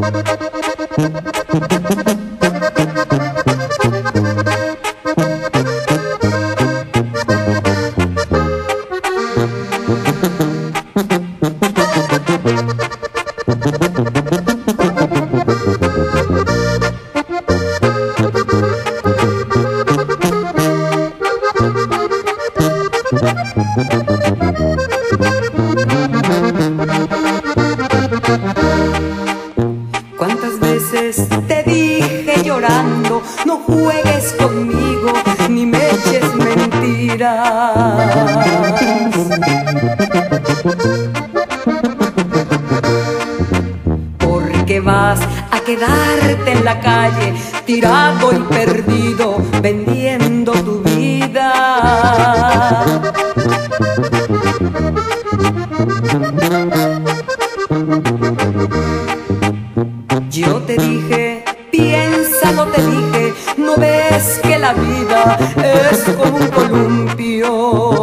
¿Cuántas veces te dije llorando, no juegues conmigo ni me eches mentiras? Porque vas a quedarte en la calle, tirado y perdido, vendiendo tu vida. Yo te dije, piénsalo, te dije, ¿no ves que la vida es como un columpio?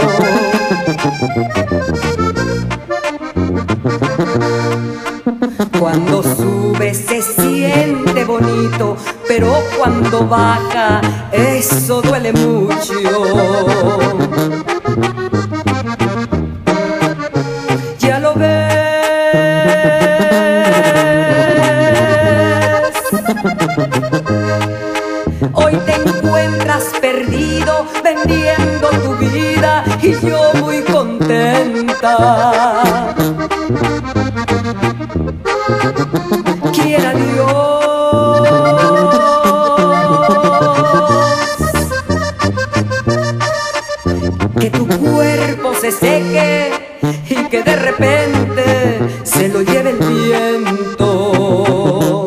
Cuando sube se siente bonito, pero cuando baja eso duele mucho. Ya lo ves. Hoy te encuentras perdido vendiendo tu vida y yo muy contenta. Quiera Dios que tu cuerpo se seque y que de repente se lo lleve el viento.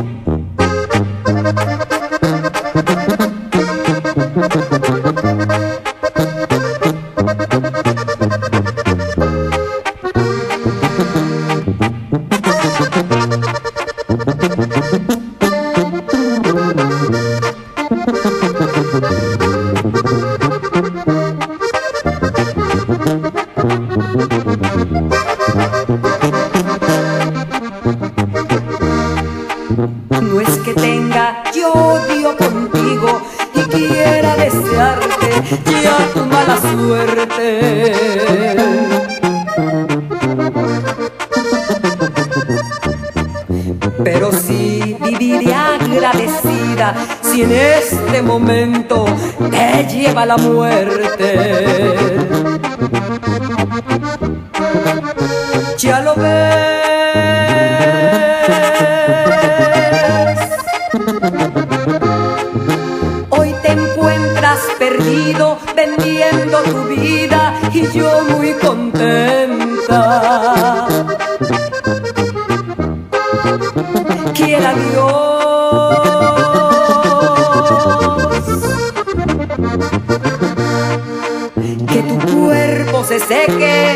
No es que tenga yo odio contigo y quiera desearte ya tu mala suerte. Pero sí viviré agradecida si en este momento te lleva la muerte. Ya lo ves. Hoy te encuentras perdido vendiendo tu vida y yo muy contenta. Quiera Dios que tu cuerpo se seque